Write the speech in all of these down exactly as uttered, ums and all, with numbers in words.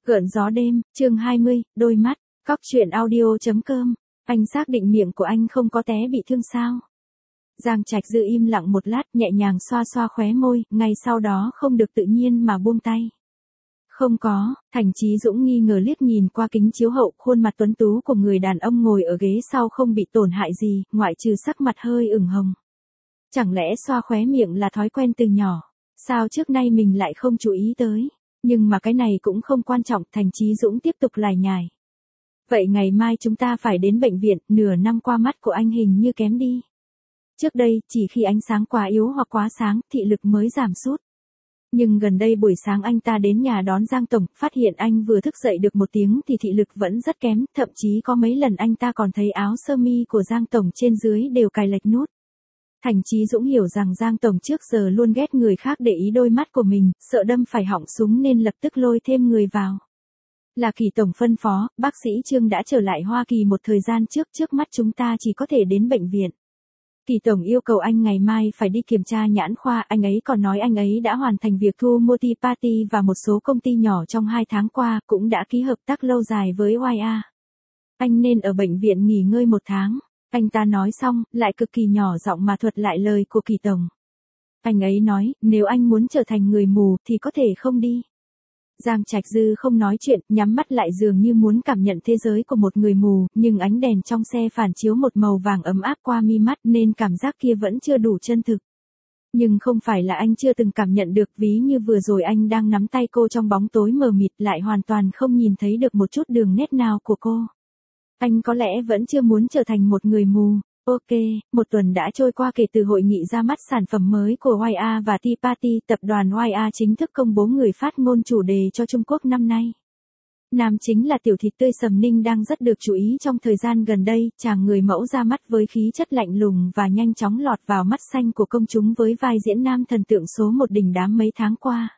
Gợn gió đêm, chương hai mươi, đôi mắt, cóc truyện audio.com, anh xác định miệng của anh không có té bị thương sao? Giang Trạch Dư im lặng một lát, nhẹ nhàng xoa xoa khóe môi, ngay sau đó không được tự nhiên mà buông tay. Không có, Thành Chí Dũng nghi ngờ liếc nhìn qua kính chiếu hậu, khuôn mặt tuấn tú của người đàn ông ngồi ở ghế sau không bị tổn hại gì, ngoại trừ sắc mặt hơi ửng hồng. Chẳng lẽ xoa khóe miệng là thói quen từ nhỏ, sao trước nay mình lại không chú ý tới? Nhưng mà cái này cũng không quan trọng, Thành Chí Dũng tiếp tục lải nhải. Vậy ngày mai chúng ta phải đến bệnh viện, nửa năm qua mắt của anh hình như kém đi. Trước đây, chỉ khi ánh sáng quá yếu hoặc quá sáng, thị lực mới giảm sút. Nhưng gần đây buổi sáng anh ta đến nhà đón Giang Tổng, phát hiện anh vừa thức dậy được một tiếng thì thị lực vẫn rất kém, thậm chí có mấy lần anh ta còn thấy áo sơ mi của Giang Tổng trên dưới đều cài lệch nút. Thành Chí Dũng hiểu rằng Giang Tổng trước giờ luôn ghét người khác để ý đôi mắt của mình, sợ đâm phải họng súng nên lập tức lôi thêm người vào. Là Kỳ Tổng phân phó, bác sĩ Trương đã trở lại Hoa Kỳ một thời gian trước, trước mắt chúng ta chỉ có thể đến bệnh viện. Kỳ Tổng yêu cầu anh ngày mai phải đi kiểm tra nhãn khoa, anh ấy còn nói anh ấy đã hoàn thành việc thu mua Tea Party và một số công ty nhỏ trong hai tháng qua, cũng đã ký hợp tác lâu dài với Y A. Anh nên ở bệnh viện nghỉ ngơi một tháng. Anh ta nói xong, lại cực kỳ nhỏ giọng mà thuật lại lời của Kỳ Tổng. Anh ấy nói, nếu anh muốn trở thành người mù thì có thể không đi. Giang Trạch Dư không nói chuyện, nhắm mắt lại dường như muốn cảm nhận thế giới của một người mù, nhưng ánh đèn trong xe phản chiếu một màu vàng ấm áp qua mi mắt nên cảm giác kia vẫn chưa đủ chân thực. Nhưng không phải là anh chưa từng cảm nhận được, ví như vừa rồi anh đang nắm tay cô trong bóng tối mờ mịt lại hoàn toàn không nhìn thấy được một chút đường nét nào của cô. Anh có lẽ vẫn chưa muốn trở thành một người mù. Ok, một tuần đã trôi qua kể từ hội nghị ra mắt sản phẩm mới của Y A và Tea Party, tập đoàn Y A chính thức công bố người phát ngôn chủ đề cho Trung Quốc năm nay. Nam chính là tiểu thịt tươi Sầm Ninh đang rất được chú ý trong thời gian gần đây, chàng người mẫu ra mắt với khí chất lạnh lùng và nhanh chóng lọt vào mắt xanh của công chúng với vai diễn nam thần tượng số một đình đám mấy tháng qua.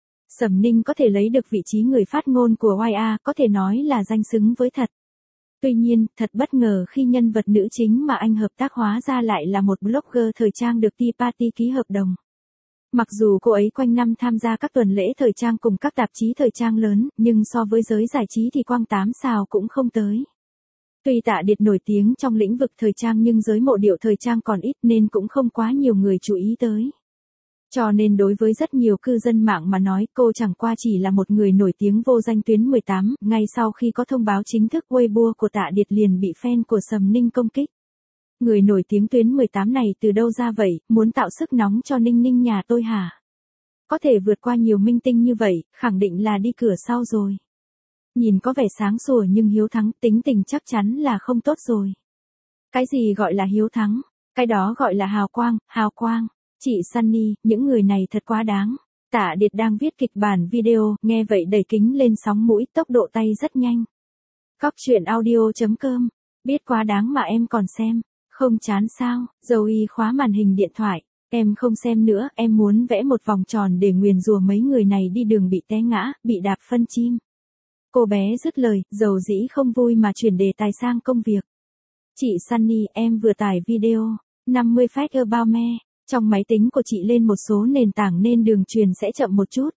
Sầm Ninh có thể lấy được vị trí người phát ngôn của Y A, có thể nói là danh xứng với thật. Tuy nhiên, thật bất ngờ khi nhân vật nữ chính mà anh hợp tác hóa ra lại là một blogger thời trang được Tea Party ký hợp đồng. Mặc dù cô ấy quanh năm tham gia các tuần lễ thời trang cùng các tạp chí thời trang lớn, nhưng so với giới giải trí thì quang tám sào cũng không tới. Tuy Tạ Điệt nổi tiếng trong lĩnh vực thời trang nhưng giới mộ điệu thời trang còn ít nên cũng không quá nhiều người chú ý tới. Cho nên đối với rất nhiều cư dân mạng mà nói, cô chẳng qua chỉ là một người nổi tiếng vô danh. Tuyến mười tám, ngay sau khi có thông báo chính thức, Weibo của Tạ Điệt liền bị fan của Sầm Ninh công kích. Người nổi tiếng Tuyến mười tám này từ đâu ra vậy, muốn tạo sức nóng cho Ninh Ninh nhà tôi hả? Có thể vượt qua nhiều minh tinh như vậy, khẳng định là đi cửa sau rồi. Nhìn có vẻ sáng sủa nhưng hiếu thắng, tính tình chắc chắn là không tốt rồi. Cái gì gọi là hiếu thắng? Cái đó gọi là hào quang, hào quang. Chị Sunny, những người này thật quá đáng. Tạ Điệt đang viết kịch bản video, nghe vậy đẩy kính lên sóng mũi, tốc độ tay rất nhanh. Cóc truyện audio.com, biết quá đáng mà em còn xem, không chán sao? Zoe khóa màn hình điện thoại, em không xem nữa, em muốn vẽ một vòng tròn để nguyền rủa mấy người này đi đường bị té ngã, bị đạp phân chim. Cô bé dứt lời, dầu dĩ không vui mà chuyển đề tài sang công việc. Chị Sunny, em vừa tải video, năm mươi Facts About Me. Trong máy tính của chị lên một số nền tảng nên đường truyền sẽ chậm một chút.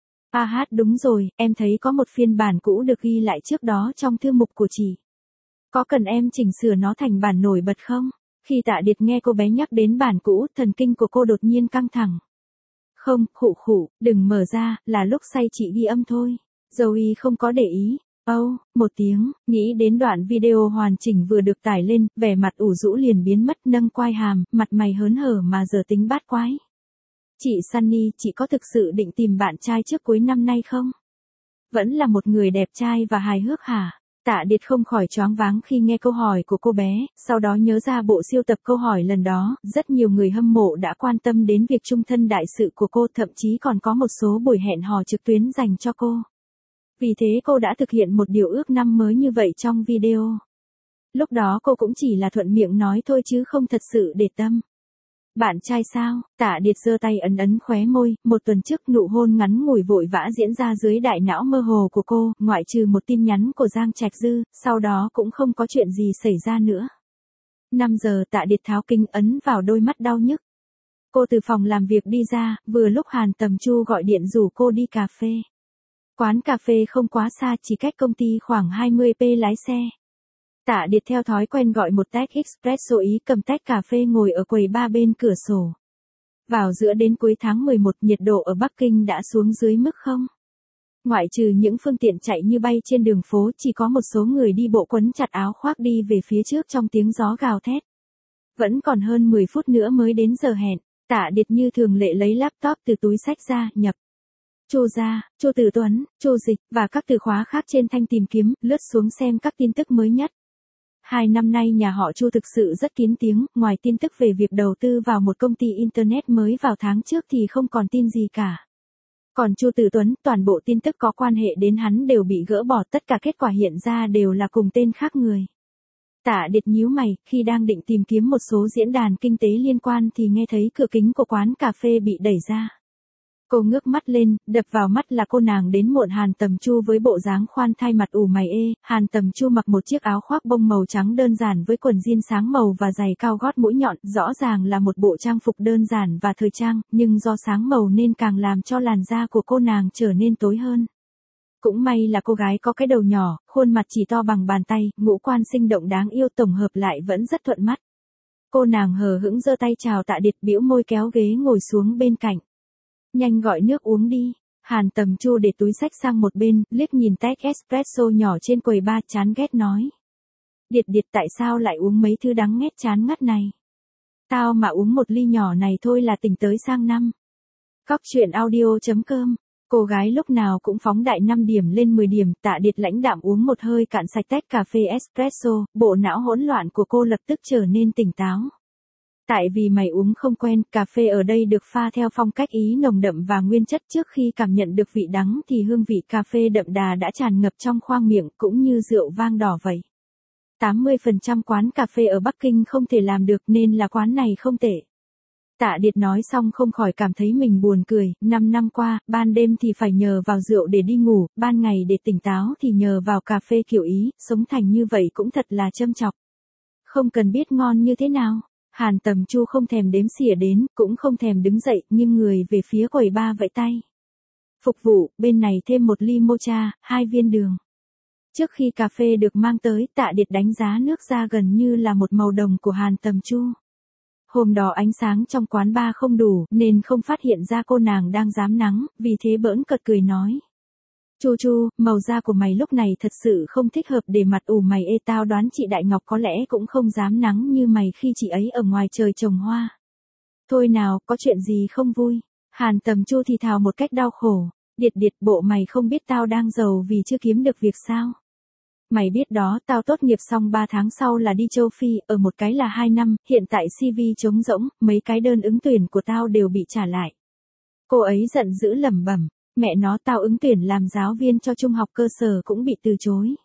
À hát đúng rồi, em thấy có một phiên bản cũ được ghi lại trước đó trong thư mục của chị. Có cần em chỉnh sửa nó thành bản nổi bật không? Khi Tạ Điệt nghe cô bé nhắc đến bản cũ, thần kinh của cô đột nhiên căng thẳng. Không, khụ khụ, đừng mở ra, là lúc say chị ghi âm thôi. Zoe không có để ý. Âu, oh, một tiếng, nghĩ đến đoạn video hoàn chỉnh vừa được tải lên, vẻ mặt ủ rũ liền biến mất, nâng quai hàm, mặt mày hớn hở mà giờ tính bát quái. Chị Sunny, chị có thực sự định tìm bạn trai trước cuối năm nay không? Vẫn là một người đẹp trai và hài hước hả? Tạ Điệt không khỏi choáng váng khi nghe câu hỏi của cô bé, sau đó nhớ ra bộ siêu tập câu hỏi lần đó, rất nhiều người hâm mộ đã quan tâm đến việc chung thân đại sự của cô, thậm chí còn có một số buổi hẹn hò trực tuyến dành cho cô. Vì thế cô đã thực hiện một điều ước năm mới như vậy trong video. Lúc đó cô cũng chỉ là thuận miệng nói thôi chứ không thật sự để tâm. Bạn trai sao? Tạ Điệt giơ tay ấn ấn khóe môi, một tuần trước nụ hôn ngắn ngủi vội vã diễn ra dưới đại não mơ hồ của cô, ngoại trừ một tin nhắn của Giang Trạch Dư, sau đó cũng không có chuyện gì xảy ra nữa. năm giờ Tạ Điệt tháo kính ấn vào đôi mắt đau nhức. Cô từ phòng làm việc đi ra, vừa lúc Hàn Tầm Chu gọi điện rủ cô đi cà phê. Quán cà phê không quá xa, chỉ cách công ty khoảng hai mươi phút lái xe. Tạ Điệt theo thói quen gọi một tách espresso Ý, cầm tách cà phê ngồi ở quầy bar bên cửa sổ. Vào giữa đến cuối tháng mười một, nhiệt độ ở Bắc Kinh đã xuống dưới mức không. Ngoại trừ những phương tiện chạy như bay trên đường phố, chỉ có một số người đi bộ quấn chặt áo khoác đi về phía trước trong tiếng gió gào thét. Vẫn còn hơn mười phút nữa mới đến giờ hẹn, Tạ Điệt như thường lệ lấy laptop từ túi xách ra, nhập Chu Gia, Chu Tử Tuấn, Chu Dịch và các từ khóa khác trên thanh tìm kiếm, lướt xuống xem các tin tức mới nhất. Hai năm nay nhà họ Chu thực sự rất kín tiếng, ngoài tin tức về việc đầu tư vào một công ty Internet mới vào tháng trước thì không còn tin gì cả. Còn Chu Tử Tuấn, toàn bộ tin tức có quan hệ đến hắn đều bị gỡ bỏ, tất cả kết quả hiện ra đều là cùng tên khác người. Tạ Điệt nhíu mày, khi đang định tìm kiếm một số diễn đàn kinh tế liên quan thì nghe thấy cửa kính của quán cà phê bị đẩy ra. Cô ngước mắt lên, đập vào mắt là cô nàng đến muộn Hàn Tầm Chu với bộ dáng khoan thai mặt ủ mày ê. Hàn Tầm Chu mặc một chiếc áo khoác bông màu trắng đơn giản với quần jean sáng màu và giày cao gót mũi nhọn, rõ ràng là một bộ trang phục đơn giản và thời trang, nhưng do sáng màu nên càng làm cho làn da của cô nàng trở nên tối hơn. Cũng may là cô gái có cái đầu nhỏ, khuôn mặt chỉ to bằng bàn tay, ngũ quan sinh động đáng yêu, tổng hợp lại vẫn rất thuận mắt. Cô nàng hờ hững giơ tay chào Tạ Điệt, bĩu môi kéo ghế ngồi xuống bên cạnh. Nhanh gọi nước uống đi. Hàn Tầm Chu để túi xách sang một bên, liếc nhìn tách espresso nhỏ trên quầy bar, chán ghét nói. Điệt Điệt, tại sao lại uống mấy thứ đắng nghét chán ngắt này? Tao mà uống một ly nhỏ này thôi là tỉnh tới sang năm. Cóc truyện audio chấm com. Cô gái lúc nào cũng phóng đại năm điểm lên mười điểm. Tạ Điệt lãnh đạm uống một hơi cạn sạch tách cà phê espresso, bộ não hỗn loạn của cô lập tức trở nên tỉnh táo. Tại vì mày uống không quen, cà phê ở đây được pha theo phong cách Ý nồng đậm và nguyên chất, trước khi cảm nhận được vị đắng thì hương vị cà phê đậm đà đã tràn ngập trong khoang miệng, cũng như rượu vang đỏ vậy. tám mươi phần trăm quán cà phê ở Bắc Kinh không thể làm được nên là quán này không tệ. Tạ Điệt nói xong không khỏi cảm thấy mình buồn cười, năm năm qua, ban đêm thì phải nhờ vào rượu để đi ngủ, ban ngày để tỉnh táo thì nhờ vào cà phê kiểu Ý, sống thành như vậy cũng thật là châm chọc. Không cần biết ngon như thế nào. Hàn Tầm Chu không thèm đếm xỉa đến, cũng không thèm đứng dậy, nhưng người về phía quầy bar vẫy tay. Phục vụ, bên này thêm một ly mocha, hai viên đường. Trước khi cà phê được mang tới, Tạ Điệt đánh giá nước ra gần như là một màu đồng của Hàn Tầm Chu. Hôm đó ánh sáng trong quán bar không đủ, nên không phát hiện ra cô nàng đang rám nắng, vì thế bỡn cợt cười nói. Chu Chu, màu da của mày lúc này thật sự không thích hợp để mặt ủ mày ê, tao đoán chị Đại Ngọc có lẽ cũng không dám nắng như mày khi chị ấy ở ngoài trời trồng hoa. Thôi nào, có chuyện gì không vui? Hàn Tầm Chu thì thào một cách đau khổ. Điệt Điệt, bộ mày không biết tao đang giàu vì chưa kiếm được việc sao? Mày biết đó, tao tốt nghiệp xong ba tháng sau là đi châu Phi, ở một cái là hai năm, hiện tại xê vê trống rỗng, mấy cái đơn ứng tuyển của tao đều bị trả lại. Cô ấy giận dữ lẩm bẩm. Mẹ nó, tao ứng tuyển làm giáo viên cho trung học cơ sở cũng bị từ chối.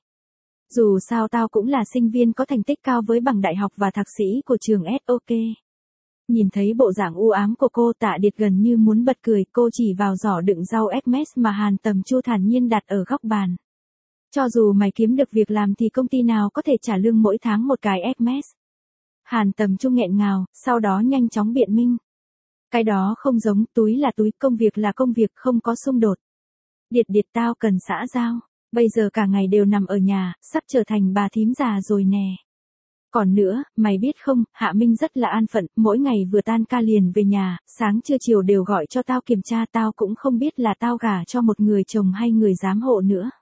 Dù sao tao cũng là sinh viên có thành tích cao với bằng đại học và thạc sĩ của trường ét o ca. Nhìn thấy bộ dạng u ám của cô, Tạ Điệt gần như muốn bật cười, cô chỉ vào giỏ đựng rau Hermes mà Hàn Tầm Chu thản nhiên đặt ở góc bàn. Cho dù mày kiếm được việc làm thì công ty nào có thể trả lương mỗi tháng một cái Hermes? Hàn Tầm Chu nghẹn ngào, sau đó nhanh chóng biện minh. Cái đó không giống, túi là túi, công việc là công việc, không có xung đột. Điệt Điệt, tao cần xã giao, bây giờ cả ngày đều nằm ở nhà, sắp trở thành bà thím già rồi nè. Còn nữa, mày biết không, Hạ Minh rất là an phận, mỗi ngày vừa tan ca liền về nhà, sáng trưa chiều đều gọi cho tao kiểm tra, tao cũng không biết là tao gả cho một người chồng hay người giám hộ nữa.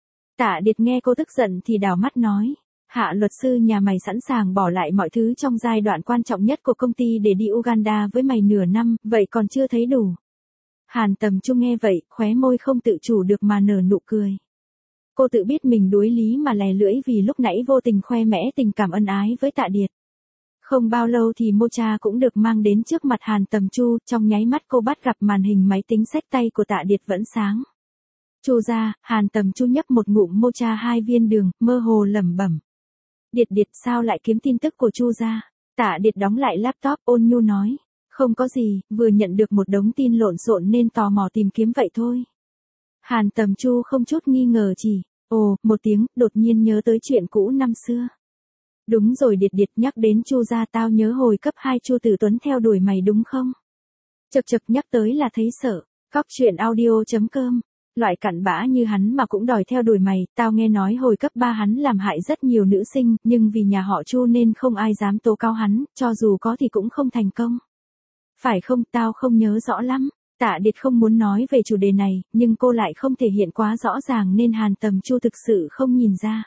Tạ Điệt nghe cô tức giận thì đảo mắt nói. Hạ luật sư nhà mày sẵn sàng bỏ lại mọi thứ trong giai đoạn quan trọng nhất của công ty để đi Uganda với mày nửa năm, vậy còn chưa thấy đủ. Hàn Tầm Chu nghe vậy, khóe môi không tự chủ được mà nở nụ cười. Cô tự biết mình đuối lý mà lè lưỡi vì lúc nãy vô tình khoe mẽ tình cảm ân ái với Tạ Điệt. Không bao lâu thì mocha cũng được mang đến trước mặt Hàn Tầm Chu, trong nháy mắt cô bắt gặp màn hình máy tính xách tay của Tạ Điệt vẫn sáng. Chu ra, Hàn Tầm Chu nhấp một ngụm mocha hai viên đường, mơ hồ lẩm bẩm. Điệt Điệt, sao lại kiếm tin tức của Chu ra? Tạ Điệt đóng lại laptop, ôn nhu nói. Không có gì, vừa nhận được một đống tin lộn xộn nên tò mò tìm kiếm vậy thôi. Hàn Tầm Chu không chút nghi ngờ chỉ, ồ, một tiếng, đột nhiên nhớ tới chuyện cũ năm xưa. Đúng rồi Điệt Điệt, nhắc đến Chu gia tao nhớ hồi cấp hai Chu Tử Tuấn theo đuổi mày đúng không? Chật chật, nhắc tới là thấy sợ. Cóc truyện audio chấm com Loại cặn bã như hắn mà cũng đòi theo đuổi mày, tao nghe nói hồi cấp ba hắn làm hại rất nhiều nữ sinh, nhưng vì nhà họ Chu nên không ai dám tố cáo hắn, cho dù có thì cũng không thành công. Phải không, tao không nhớ rõ lắm. Tạ Điệt không muốn nói về chủ đề này, nhưng cô lại không thể hiện quá rõ ràng nên Hàn Tầm Chu thực sự không nhìn ra.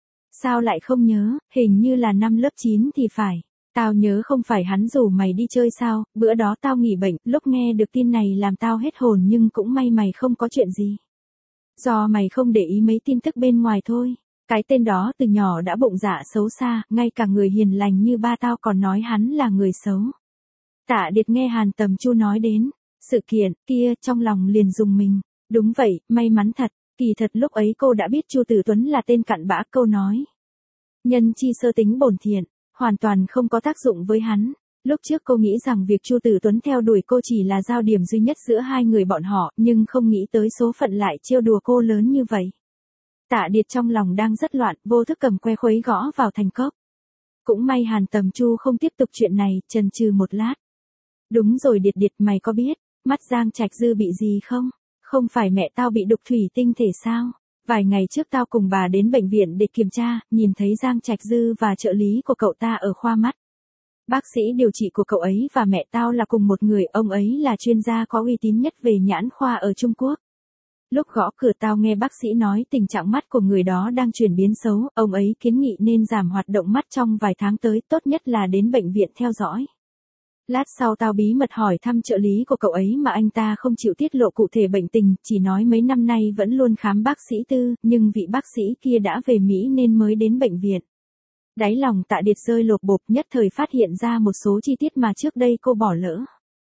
Sao lại không nhớ, hình như là năm lớp chín thì phải. Tao nhớ không phải hắn rủ mày đi chơi sao, bữa đó tao nghỉ bệnh, lúc nghe được tin này làm tao hết hồn nhưng cũng may mày không có chuyện gì. Do mày không để ý mấy tin tức bên ngoài thôi. Cái tên đó từ nhỏ đã bụng dạ xấu xa, ngay cả người hiền lành như ba tao còn nói hắn là người xấu. Tạ Điệt nghe Hàn Tầm Chu nói đến sự kiện kia trong lòng liền rùng mình. Đúng vậy, may mắn thật, kỳ thật lúc ấy cô đã biết Chu Tử Tuấn là tên cặn bã, câu nói. Nhân chi sơ tính bổn thiện, hoàn toàn không có tác dụng với hắn. Lúc trước cô nghĩ rằng việc Chu Tử Tuấn theo đuổi cô chỉ là giao điểm duy nhất giữa hai người bọn họ, nhưng không nghĩ tới số phận lại trêu đùa cô lớn như vậy. Tạ Điệt trong lòng đang rất loạn, vô thức cầm que khuấy gõ vào thành cốc. Cũng may Hàn Tầm Chu không tiếp tục chuyện này, chần chừ một lát. Đúng rồi Điệt Điệt, mày có biết, mắt Giang Trạch Dư bị gì không? Không phải mẹ tao bị đục thủy tinh thể sao? Vài ngày trước tao cùng bà đến bệnh viện để kiểm tra, nhìn thấy Giang Trạch Dư và trợ lý của cậu ta ở khoa mắt. Bác sĩ điều trị của cậu ấy và mẹ tao là cùng một người, ông ấy là chuyên gia có uy tín nhất về nhãn khoa ở Trung Quốc. Lúc gõ cửa tao nghe bác sĩ nói tình trạng mắt của người đó đang chuyển biến xấu, ông ấy kiến nghị nên giảm hoạt động mắt trong vài tháng tới, tốt nhất là đến bệnh viện theo dõi. Lát sau tao bí mật hỏi thăm trợ lý của cậu ấy mà anh ta không chịu tiết lộ cụ thể bệnh tình, chỉ nói mấy năm nay vẫn luôn khám bác sĩ tư, nhưng vị bác sĩ kia đã về Mỹ nên mới đến bệnh viện. Đáy lòng Tạ Điệt rơi lột bột, nhất thời phát hiện ra một số chi tiết mà trước đây cô bỏ lỡ.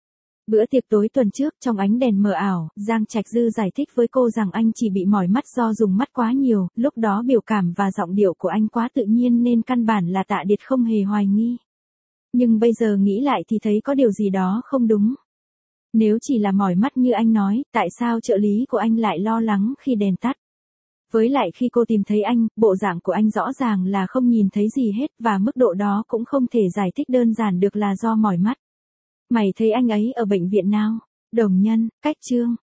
Bữa tiệc tối tuần trước, trong ánh đèn mờ ảo, Giang Trạch Dư giải thích với cô rằng anh chỉ bị mỏi mắt do dùng mắt quá nhiều, lúc đó biểu cảm và giọng điệu của anh quá tự nhiên nên căn bản là Tạ Điệt không hề hoài nghi. Nhưng bây giờ nghĩ lại thì thấy có điều gì đó không đúng. Nếu chỉ là mỏi mắt như anh nói, tại sao trợ lý của anh lại lo lắng khi đèn tắt? Với lại khi cô tìm thấy anh, bộ dạng của anh rõ ràng là không nhìn thấy gì hết và mức độ đó cũng không thể giải thích đơn giản được là do mỏi mắt. Mày thấy anh ấy ở bệnh viện nào? Đồng Nhân, Cách Trương,